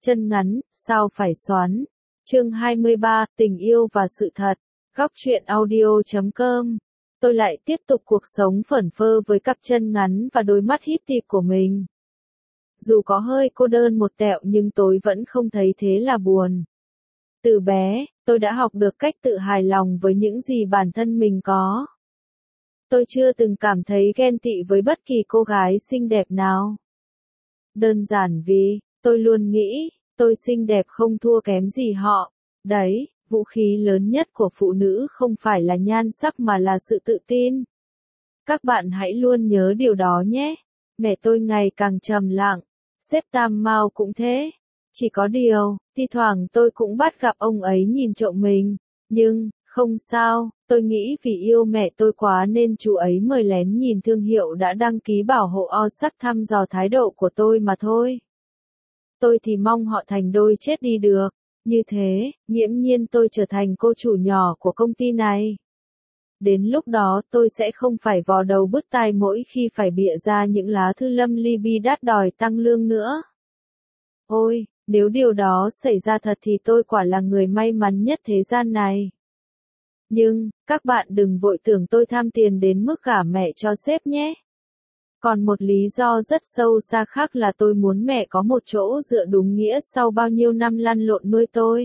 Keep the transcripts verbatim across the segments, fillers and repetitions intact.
Chân ngắn, sao phải xoắn. Chương hai mươi ba, tình yêu và sự thật. Góc truyện audio chấm com. Tôi lại tiếp tục cuộc sống phởn phơ với cặp chân ngắn và đôi mắt híp híp của mình. Dù có hơi cô đơn một tẹo nhưng tôi vẫn không thấy thế là buồn. Từ bé, tôi đã học được cách tự hài lòng với những gì bản thân mình có. Tôi chưa từng cảm thấy ghen tị với bất kỳ cô gái xinh đẹp nào. Đơn giản vì, tôi luôn nghĩ, tôi xinh đẹp không thua kém gì họ. Đấy, vũ khí lớn nhất của phụ nữ không phải là nhan sắc mà là sự tự tin. Các bạn hãy luôn nhớ điều đó nhé. Mẹ tôi ngày càng trầm lặng, sếp Tam Mao cũng thế. Chỉ có điều, thi thoảng tôi cũng bắt gặp ông ấy nhìn trộm mình. Nhưng, không sao, tôi nghĩ vì yêu mẹ tôi quá nên chú ấy mời lén nhìn thương hiệu đã đăng ký bảo hộ o sắc thăm dò thái độ của tôi mà thôi. Tôi thì mong họ thành đôi chết đi được. Như thế, nghiễm nhiên tôi trở thành cô chủ nhỏ của công ty này. Đến lúc đó tôi sẽ không phải vò đầu bứt tai mỗi khi phải bịa ra những lá thư lâm ly bi đắt đòi tăng lương nữa. Ôi, nếu điều đó xảy ra thật thì tôi quả là người may mắn nhất thế gian này. Nhưng, các bạn đừng vội tưởng tôi tham tiền đến mức gả mẹ cho sếp nhé. Còn một lý do rất sâu xa khác là tôi muốn mẹ có một chỗ dựa đúng nghĩa sau bao nhiêu năm lăn lộn nuôi tôi.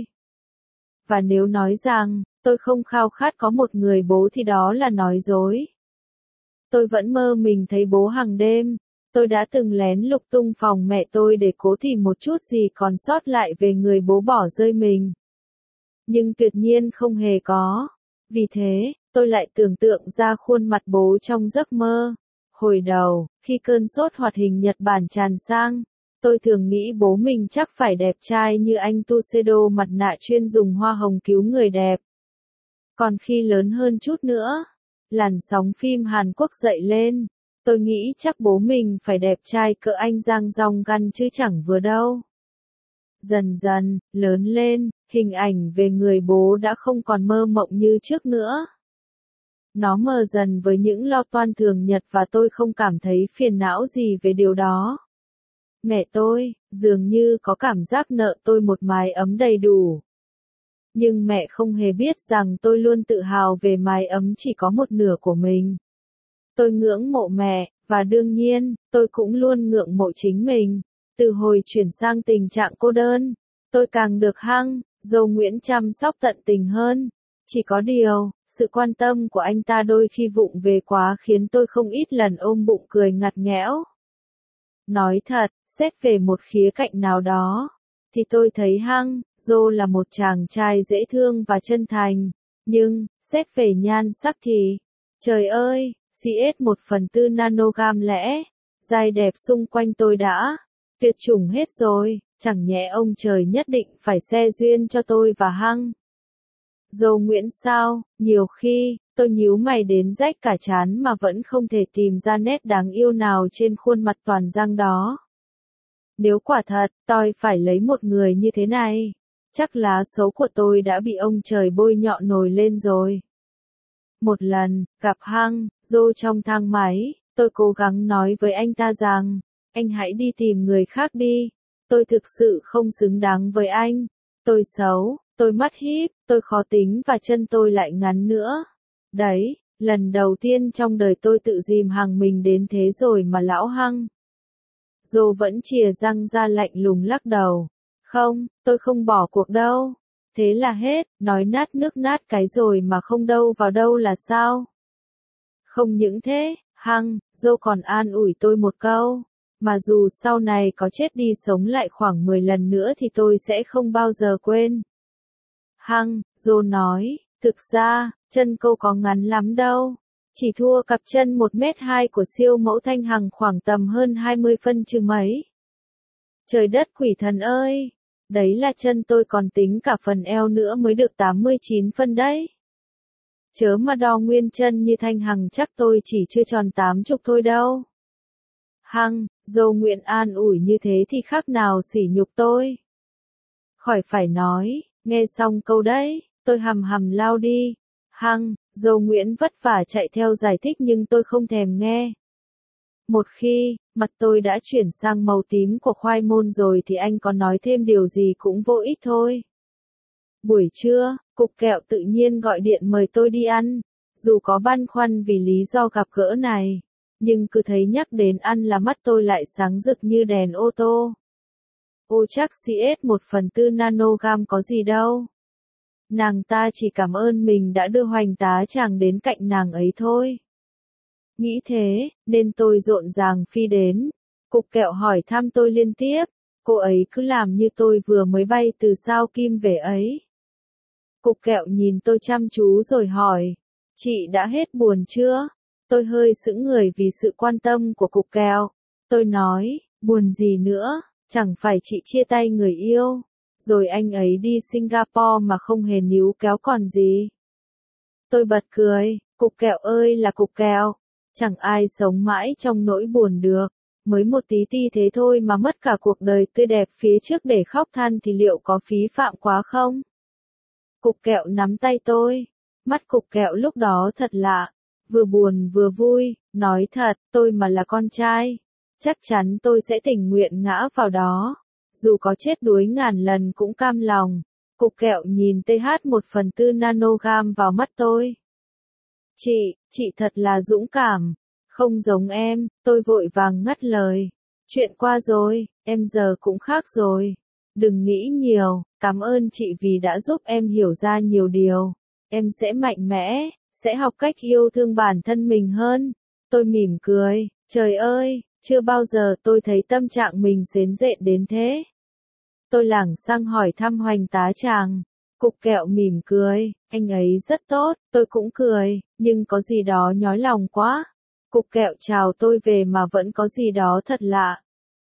Và nếu nói rằng, tôi không khao khát có một người bố thì đó là nói dối. Tôi vẫn mơ mình thấy bố hàng đêm. Tôi đã từng lén lục tung phòng mẹ tôi để cố tìm một chút gì còn sót lại về người bố bỏ rơi mình. Nhưng tuyệt nhiên không hề có. Vì thế, tôi lại tưởng tượng ra khuôn mặt bố trong giấc mơ. Hồi đầu, khi cơn sốt hoạt hình Nhật Bản tràn sang, tôi thường nghĩ bố mình chắc phải đẹp trai như anh Tuxedo mặt nạ chuyên dùng hoa hồng cứu người đẹp. Còn khi lớn hơn chút nữa, làn sóng phim Hàn Quốc dậy lên, tôi nghĩ chắc bố mình phải đẹp trai cỡ anh Giang Dong Gun chứ chẳng vừa đâu. Dần dần, lớn lên, hình ảnh về người bố đã không còn mơ mộng như trước nữa. Nó mờ dần với những lo toan thường nhật và tôi không cảm thấy phiền não gì về điều đó. Mẹ tôi, dường như có cảm giác nợ tôi một mái ấm đầy đủ. Nhưng mẹ không hề biết rằng tôi luôn tự hào về mái ấm chỉ có một nửa của mình. Tôi ngưỡng mộ mẹ, và đương nhiên, tôi cũng luôn ngưỡng mộ chính mình. Từ hồi chuyển sang tình trạng cô đơn, tôi càng được Hăng, dâu Nguyễn chăm sóc tận tình hơn. Chỉ có điều, sự quan tâm của anh ta đôi khi vụng về quá khiến tôi không ít lần ôm bụng cười ngặt nghẽo. Nói thật, xét về một khía cạnh nào đó, thì tôi thấy Hăng, Dô là một chàng trai dễ thương và chân thành. Nhưng, xét về nhan sắc thì, trời ơi, xê ét một phần tư nanogam lẽ, giai đẹp xung quanh tôi đã tuyệt chủng hết rồi, chẳng nhẽ ông trời nhất định phải xe duyên cho tôi và Hăng. Dâu Nguyễn sao, nhiều khi, tôi nhíu mày đến rách cả trán mà vẫn không thể tìm ra nét đáng yêu nào trên khuôn mặt toàn răng đó. Nếu quả thật, tôi phải lấy một người như thế này, chắc lá số của tôi đã bị ông trời bôi nhọ nổi lên rồi. Một lần, gặp Hăng, Dô trong thang máy, tôi cố gắng nói với anh ta rằng, anh hãy đi tìm người khác đi, tôi thực sự không xứng đáng với anh, tôi xấu. Tôi mắt híp, tôi khó tính và chân tôi lại ngắn nữa. Đấy, lần đầu tiên trong đời tôi tự dìm hàng mình đến thế rồi mà lão Hăng. Dô vẫn chìa răng ra lạnh lùng lắc đầu. Không, tôi không bỏ cuộc đâu. Thế là hết, nói nát nước nát cái rồi mà không đâu vào đâu là sao? Không những thế, Hăng, Dô còn an ủi tôi một câu. Mà dù sau này có chết đi sống lại khoảng mười lần nữa thì tôi sẽ không bao giờ quên. Hăng, Dô nói, thực ra, chân cô có ngắn lắm đâu. Chỉ thua cặp chân một mét hai của siêu mẫu Thanh Hằng khoảng tầm hơn hai mươi phân chứ mấy. Trời đất quỷ thần ơi! Đấy là chân tôi còn tính cả phần eo nữa mới được tám mươi chín phân đấy. Chớ mà đo nguyên chân như Thanh Hằng chắc tôi chỉ chưa tròn tám chục thôi đâu. Hăng, Dô Nguyễn an ủi như thế thì khác nào sỉ nhục tôi. Khỏi phải nói. Nghe xong câu đấy, tôi hầm hầm lao đi. Hăng, Dô Nguyễn vất vả chạy theo giải thích nhưng tôi không thèm nghe. Một khi, mặt tôi đã chuyển sang màu tím của khoai môn rồi thì anh có nói thêm điều gì cũng vô ích thôi. Buổi trưa, cục kẹo tự nhiên gọi điện mời tôi đi ăn, dù có băn khoăn vì lý do gặp gỡ này, nhưng cứ thấy nhắc đến ăn là mắt tôi lại sáng rực như đèn ô tô. Ô chắc xê ét một phần tư nanogam có gì đâu. Nàng ta chỉ cảm ơn mình đã đưa Hoành tá chàng đến cạnh nàng ấy thôi. Nghĩ thế, nên tôi rộn ràng phi đến. Cục kẹo hỏi thăm tôi liên tiếp, cô ấy cứ làm như tôi vừa mới bay từ sao Kim về ấy. Cục kẹo nhìn tôi chăm chú rồi hỏi, chị đã hết buồn chưa? Tôi hơi sững người vì sự quan tâm của cục kẹo. Tôi nói, buồn gì nữa, chẳng phải chị chia tay người yêu, rồi anh ấy đi Singapore mà không hề níu kéo còn gì. Tôi bật cười, cục kẹo ơi là cục kẹo, chẳng ai sống mãi trong nỗi buồn được, mới một tí ti thế thôi mà mất cả cuộc đời tươi đẹp phía trước để khóc than thì liệu có phí phạm quá không? Cục kẹo nắm tay tôi, mắt cục kẹo lúc đó thật lạ, vừa buồn vừa vui, nói thật, tôi mà là con trai, chắc chắn tôi sẽ tình nguyện ngã vào đó, dù có chết đuối ngàn lần cũng cam lòng. Cục kẹo nhìn tê hát một phần tư nanogam vào mắt tôi. Chị, chị thật là dũng cảm, không giống em, tôi vội vàng ngắt lời. Chuyện qua rồi, em giờ cũng khác rồi. Đừng nghĩ nhiều, cảm ơn chị vì đã giúp em hiểu ra nhiều điều. Em sẽ mạnh mẽ, sẽ học cách yêu thương bản thân mình hơn. Tôi mỉm cười, trời ơi, chưa bao giờ tôi thấy tâm trạng mình xến rện đến thế. Tôi lảng sang hỏi thăm Hoành tá chàng. Cục kẹo mỉm cười, anh ấy rất tốt, tôi cũng cười, nhưng có gì đó nhói lòng quá. Cục kẹo chào tôi về mà vẫn có gì đó thật lạ.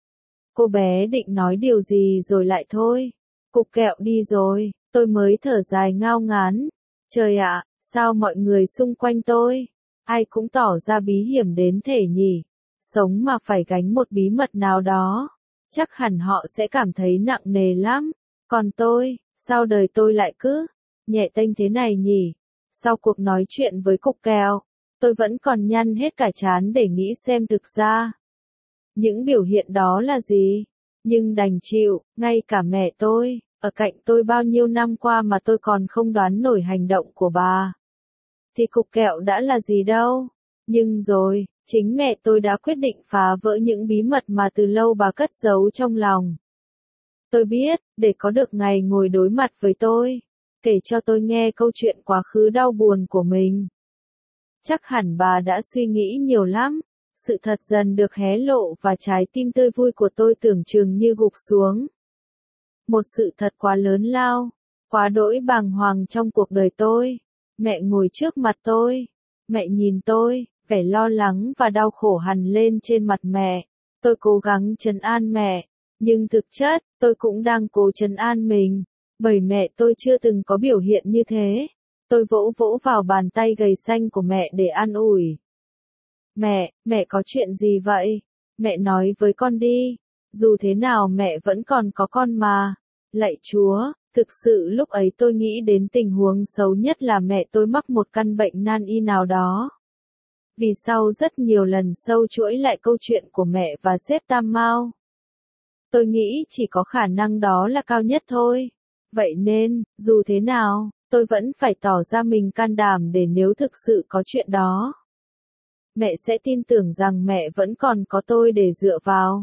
Cô bé định nói điều gì rồi lại thôi. Cục kẹo đi rồi, tôi mới thở dài ngao ngán. Trời ạ, sao mọi người xung quanh tôi, ai cũng tỏ ra bí hiểm đến thể nhỉ. Sống mà phải gánh một bí mật nào đó, chắc hẳn họ sẽ cảm thấy nặng nề lắm. Còn tôi, sao đời tôi lại cứ nhẹ tênh thế này nhỉ? Sau cuộc nói chuyện với cục kẹo, tôi vẫn còn nhăn hết cả trán để nghĩ xem thực ra những biểu hiện đó là gì. Nhưng đành chịu, ngay cả mẹ tôi, ở cạnh tôi bao nhiêu năm qua mà tôi còn không đoán nổi hành động của bà. Thì cục kẹo đã là gì đâu. Nhưng rồi, chính mẹ tôi đã quyết định phá vỡ những bí mật mà từ lâu bà cất giấu trong lòng. Tôi biết, để có được ngày ngồi đối mặt với tôi, kể cho tôi nghe câu chuyện quá khứ đau buồn của mình. Chắc hẳn bà đã suy nghĩ nhiều lắm. Sự thật dần được hé lộ và trái tim tươi vui của tôi tưởng chừng như gục xuống. Một sự thật quá lớn lao, quá đỗi bàng hoàng trong cuộc đời tôi. Mẹ ngồi trước mặt tôi. Mẹ nhìn tôi, vẻ lo lắng và đau khổ hằn lên trên mặt mẹ. Tôi cố gắng trấn an mẹ, nhưng thực chất, tôi cũng đang cố trấn an mình, bởi mẹ tôi chưa từng có biểu hiện như thế. Tôi vỗ vỗ vào bàn tay gầy xanh của mẹ để an ủi. Mẹ, mẹ có chuyện gì vậy? Mẹ nói với con đi. Dù thế nào mẹ vẫn còn có con mà. Lạy Chúa, thực sự lúc ấy tôi nghĩ đến tình huống xấu nhất là mẹ tôi mắc một căn bệnh nan y nào đó. Vì sau rất nhiều lần sâu chuỗi lại câu chuyện của mẹ và sếp Tam Mao, tôi nghĩ chỉ có khả năng đó là cao nhất thôi. Vậy nên, dù thế nào, tôi vẫn phải tỏ ra mình can đảm để nếu thực sự có chuyện đó, mẹ sẽ tin tưởng rằng mẹ vẫn còn có tôi để dựa vào.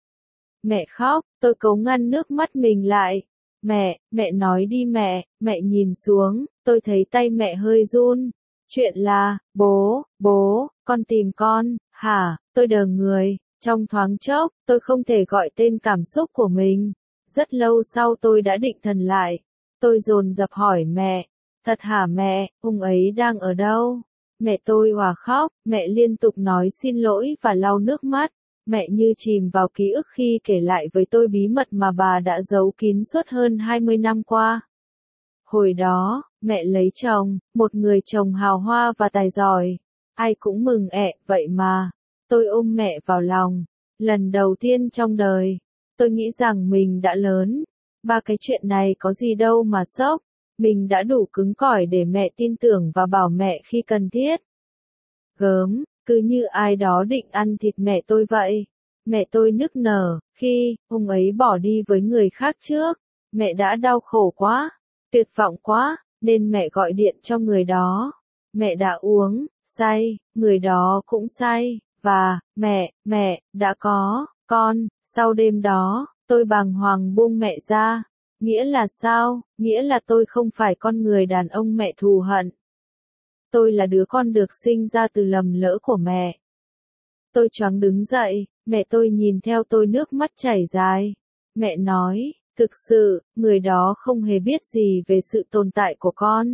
Mẹ khóc, tôi cố ngăn nước mắt mình lại. Mẹ, mẹ nói đi mẹ, mẹ nhìn xuống, tôi thấy tay mẹ hơi run. Chuyện là, bố, bố, con tìm con, hả, tôi đờ người, trong thoáng chốc, tôi không thể gọi tên cảm xúc của mình. Rất lâu sau tôi đã định thần lại. Tôi dồn dập hỏi mẹ, thật hả mẹ, ông ấy đang ở đâu? Mẹ tôi òa khóc, mẹ liên tục nói xin lỗi và lau nước mắt. Mẹ như chìm vào ký ức khi kể lại với tôi bí mật mà bà đã giấu kín suốt hơn hai mươi năm qua. Hồi đó, mẹ lấy chồng, một người chồng hào hoa và tài giỏi. Ai cũng mừng ẹ, vậy mà. Tôi ôm mẹ vào lòng. Lần đầu tiên trong đời, tôi nghĩ rằng mình đã lớn. Ba cái chuyện này có gì đâu mà sốc. Mình đã đủ cứng cỏi để mẹ tin tưởng và bảo mẹ khi cần thiết. Gớm, cứ như ai đó định ăn thịt mẹ tôi vậy. Mẹ tôi nức nở, khi ông ấy bỏ đi với người khác trước, mẹ đã đau khổ quá, tuyệt vọng quá, nên mẹ gọi điện cho người đó. Mẹ đã uống, say, người đó cũng say, và, mẹ, mẹ, đã có, con, sau đêm đó, tôi bàng hoàng buông mẹ ra. Nghĩa là sao? Nghĩa là tôi không phải con người đàn ông mẹ thù hận. Tôi là đứa con được sinh ra từ lầm lỡ của mẹ. Tôi choáng đứng dậy, mẹ tôi nhìn theo tôi nước mắt chảy dài. Mẹ nói, thực sự, người đó không hề biết gì về sự tồn tại của con.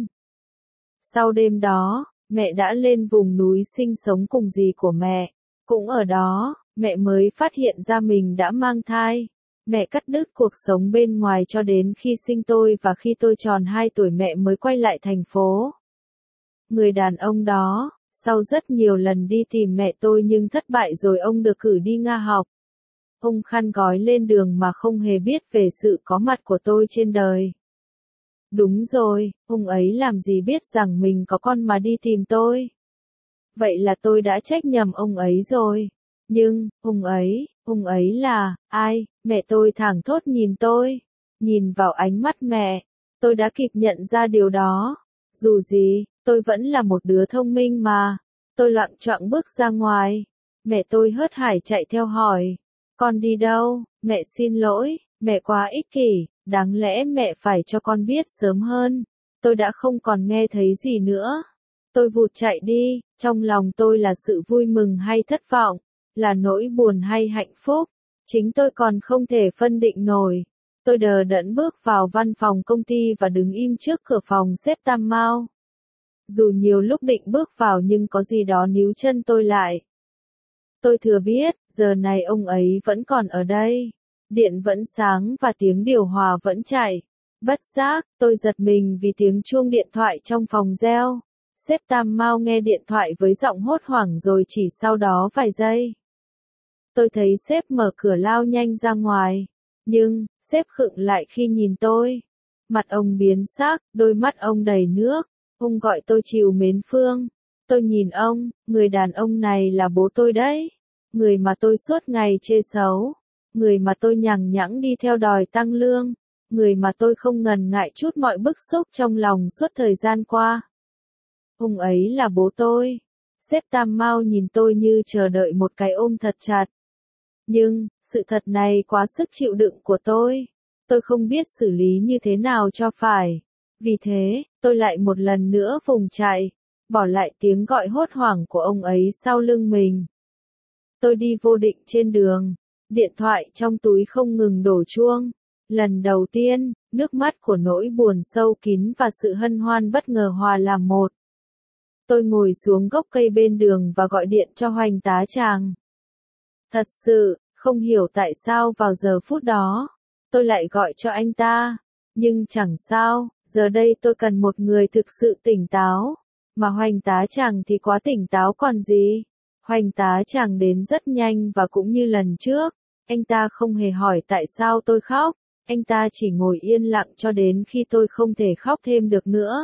Sau đêm đó, mẹ đã lên vùng núi sinh sống cùng dì của mẹ. Cũng ở đó, mẹ mới phát hiện ra mình đã mang thai. Mẹ cắt đứt cuộc sống bên ngoài cho đến khi sinh tôi và khi tôi tròn hai tuổi mẹ mới quay lại thành phố. Người đàn ông đó, sau rất nhiều lần đi tìm mẹ tôi nhưng thất bại rồi ông được cử đi Nga học. Ông khăn gói lên đường mà không hề biết về sự có mặt của tôi trên đời. Đúng rồi, ông ấy làm gì biết rằng mình có con mà đi tìm tôi. Vậy là tôi đã trách nhầm ông ấy rồi. Nhưng, ông ấy, ông ấy là, ai? Mẹ tôi thảng thốt nhìn tôi. Nhìn vào ánh mắt mẹ, tôi đã kịp nhận ra điều đó. Dù gì, tôi vẫn là một đứa thông minh mà. Tôi loạng choạng bước ra ngoài. Mẹ tôi hớt hải chạy theo hỏi. Con đi đâu? Mẹ xin lỗi, mẹ quá ích kỷ, đáng lẽ mẹ phải cho con biết sớm hơn. Tôi đã không còn nghe thấy gì nữa. Tôi vụt chạy đi, trong lòng tôi là sự vui mừng hay thất vọng, là nỗi buồn hay hạnh phúc. Chính tôi còn không thể phân định nổi. Tôi đờ đẫn bước vào văn phòng công ty và đứng im trước cửa phòng sếp Tam Mao. Dù nhiều lúc định bước vào nhưng có gì đó níu chân tôi lại. Tôi thừa biết, giờ này ông ấy vẫn còn ở đây. Điện vẫn sáng và tiếng điều hòa vẫn chạy. Bất giác, tôi giật mình vì tiếng chuông điện thoại trong phòng reo. Sếp Tam Mao nghe điện thoại với giọng hốt hoảng rồi chỉ sau đó vài giây. Tôi thấy sếp mở cửa lao nhanh ra ngoài. Nhưng, sếp khựng lại khi nhìn tôi. Mặt ông biến sắc, đôi mắt ông đầy nước. Ông gọi tôi Trìu Mến Phương. Tôi nhìn ông, người đàn ông này là bố tôi đấy. Người mà tôi suốt ngày chê xấu. Người mà tôi nhằng nhẵng đi theo đòi tăng lương. Người mà tôi không ngần ngại chút mọi bức xúc trong lòng suốt thời gian qua. Ông ấy là bố tôi. Sếp Tam Mao nhìn tôi như chờ đợi một cái ôm thật chặt. Nhưng, sự thật này quá sức chịu đựng của tôi. Tôi không biết xử lý như thế nào cho phải. Vì thế, tôi lại một lần nữa vùng chạy, bỏ lại tiếng gọi hốt hoảng của ông ấy sau lưng mình. Tôi đi vô định trên đường, điện thoại trong túi không ngừng đổ chuông. Lần đầu tiên, nước mắt của nỗi buồn sâu kín và sự hân hoan bất ngờ hòa làm một. Tôi ngồi xuống gốc cây bên đường và gọi điện cho Hoành Tá Tràng. Thật sự, không hiểu tại sao vào giờ phút đó, tôi lại gọi cho anh ta. Nhưng chẳng sao, giờ đây tôi cần một người thực sự tỉnh táo. Mà Hoành Tá Tràng thì quá tỉnh táo còn gì. Hoành Tá Tràng đến rất nhanh và cũng như lần trước, anh ta không hề hỏi tại sao tôi khóc. Anh ta chỉ ngồi yên lặng cho đến khi tôi không thể khóc thêm được nữa.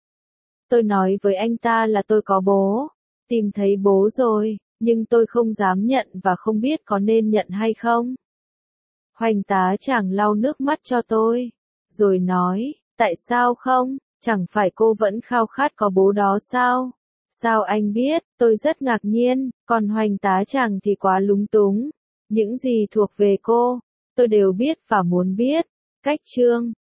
Tôi nói với anh ta là tôi có bố, tìm thấy bố rồi, nhưng tôi không dám nhận và không biết có nên nhận hay không. Hoành Tá Tràng lau nước mắt cho tôi, rồi nói, tại sao không, chẳng phải cô vẫn khao khát có bố đó sao? Sao anh biết? Tôi rất ngạc nhiên, còn Hoành Tá Tràng thì quá lúng túng. Những gì thuộc về cô, tôi đều biết và muốn biết. Cách chương